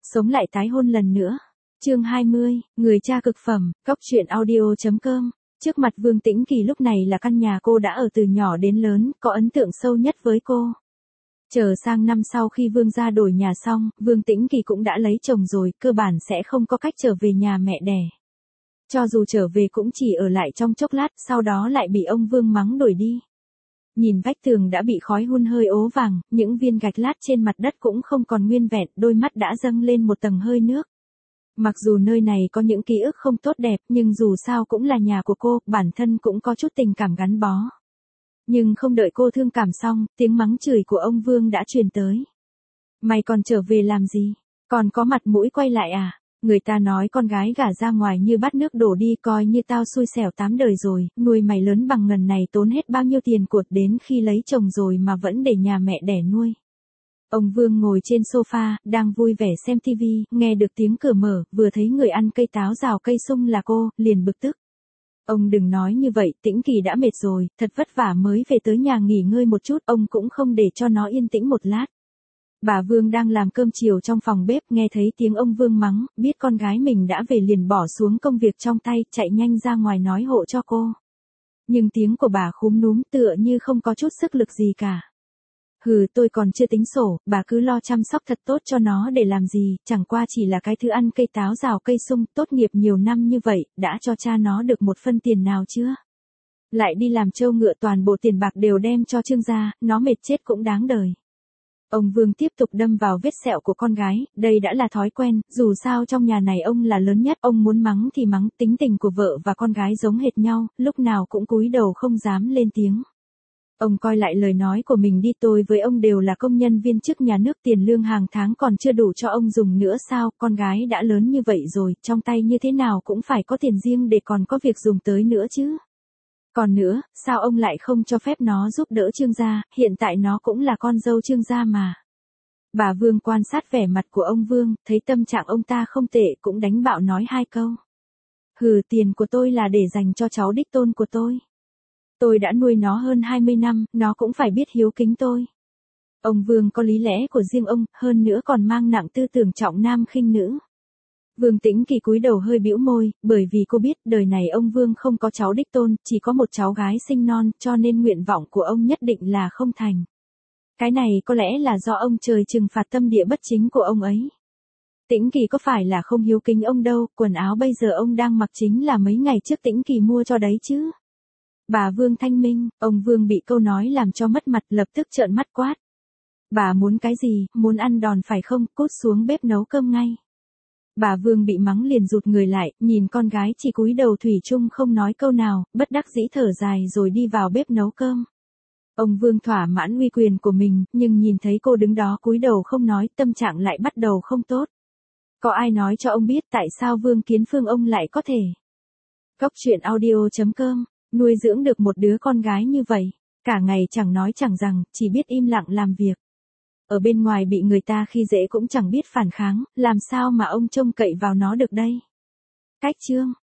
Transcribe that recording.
Sống lại tái hôn lần nữa. Chương 20, người cha cực phẩm, Cóc truyện audio.com. Trước mặt Vương Tĩnh Kỳ lúc này là căn nhà cô đã ở từ nhỏ đến lớn, có ấn tượng sâu nhất với cô. Chờ sang năm sau khi Vương gia đổi nhà xong, Vương Tĩnh Kỳ cũng đã lấy chồng rồi, cơ bản sẽ không có cách trở về nhà mẹ đẻ. Cho dù trở về cũng chỉ ở lại trong chốc lát, sau đó lại bị ông Vương mắng đuổi đi. Nhìn vách tường đã bị khói hun hơi ố vàng, những viên gạch lát trên mặt đất cũng không còn nguyên vẹn, đôi mắt đã dâng lên một tầng hơi nước. Mặc dù nơi này có những ký ức không tốt đẹp, nhưng dù sao cũng là nhà của cô, bản thân cũng có chút tình cảm gắn bó. Nhưng không đợi cô thương cảm xong, tiếng mắng chửi của ông Vương đã truyền tới. Mày còn trở về làm gì? Còn có mặt mũi quay lại à? Người ta nói con gái gả ra ngoài như bát nước đổ đi, coi như tao xui xẻo 8 đời rồi, nuôi mày lớn bằng ngần này tốn hết bao nhiêu tiền của, đến khi lấy chồng rồi mà vẫn để nhà mẹ đẻ nuôi. Ông Vương ngồi trên sofa, đang vui vẻ xem tivi, nghe được tiếng cửa mở, vừa thấy người ăn cây táo rào cây sung là cô, liền bực tức. Ông đừng nói như vậy, Tĩnh Kỳ đã mệt rồi, thật vất vả mới về tới nhà nghỉ ngơi một chút, ông cũng không để cho nó yên tĩnh một lát. Bà Vương đang làm cơm chiều trong phòng bếp, nghe thấy tiếng ông Vương mắng, biết con gái mình đã về liền bỏ xuống công việc trong tay, chạy nhanh ra ngoài nói hộ cho cô. Nhưng tiếng của bà khúm núm tựa như không có chút sức lực gì cả. Hừ, tôi còn chưa tính sổ, bà cứ lo chăm sóc thật tốt cho nó để làm gì, chẳng qua chỉ là cái thứ ăn cây táo rào cây sung, tốt nghiệp nhiều năm như vậy, đã cho cha nó được một phân tiền nào chưa? Lại đi làm trâu ngựa, toàn bộ tiền bạc đều đem cho Trương gia, nó mệt chết cũng đáng đời. Ông Vương tiếp tục đâm vào vết sẹo của con gái, đây đã là thói quen, dù sao trong nhà này ông là lớn nhất, ông muốn mắng thì mắng, tính tình của vợ và con gái giống hệt nhau, lúc nào cũng cúi đầu không dám lên tiếng. Ông coi lại lời nói của mình đi, tôi với ông đều là công nhân viên chức nhà nước, tiền lương hàng tháng còn chưa đủ cho ông dùng nữa sao, con gái đã lớn như vậy rồi, trong tay như thế nào cũng phải có tiền riêng để còn có việc dùng tới nữa chứ. Còn nữa, sao ông lại không cho phép nó giúp đỡ Trương gia, hiện tại nó cũng là con dâu Trương gia mà. Bà Vương quan sát vẻ mặt của ông Vương, thấy tâm trạng ông ta không tệ, cũng đánh bạo nói 2 câu. Hừ, tiền của tôi là để dành cho cháu đích tôn của tôi. Tôi đã nuôi nó hơn 20 năm, nó cũng phải biết hiếu kính tôi. Ông Vương có lý lẽ của riêng ông, hơn nữa còn mang nặng tư tưởng trọng nam khinh nữ. Vương Tĩnh Kỳ cúi đầu hơi bĩu môi, bởi vì cô biết đời này ông Vương không có cháu đích tôn, chỉ có một cháu gái sinh non, cho nên nguyện vọng của ông nhất định là không thành. Cái này có lẽ là do ông trời trừng phạt tâm địa bất chính của ông ấy. Tĩnh Kỳ có phải là không hiếu kính ông đâu, quần áo bây giờ ông đang mặc chính là mấy ngày trước Tĩnh Kỳ mua cho đấy chứ. Bà Vương thanh minh, ông Vương bị câu nói làm cho mất mặt, lập tức trợn mắt quát. Bà muốn cái gì, muốn ăn đòn phải không, cút xuống bếp nấu cơm ngay. Bà Vương bị mắng liền rụt người lại, nhìn con gái chỉ cúi đầu thủy chung không nói câu nào, bất đắc dĩ thở dài rồi đi vào bếp nấu cơm. Ông Vương thỏa mãn uy quyền của mình, nhưng nhìn thấy cô đứng đó cúi đầu không nói, tâm trạng lại bắt đầu không tốt. Có ai nói cho ông biết tại sao Vương Kiến Phương ông lại có thể? Cóc truyện audio.com, nuôi dưỡng được một đứa con gái như vậy, cả ngày chẳng nói chẳng rằng, chỉ biết im lặng làm việc. Ở bên ngoài bị người ta khi dễ cũng chẳng biết phản kháng, làm sao mà ông trông cậy vào nó được đây? Cách chương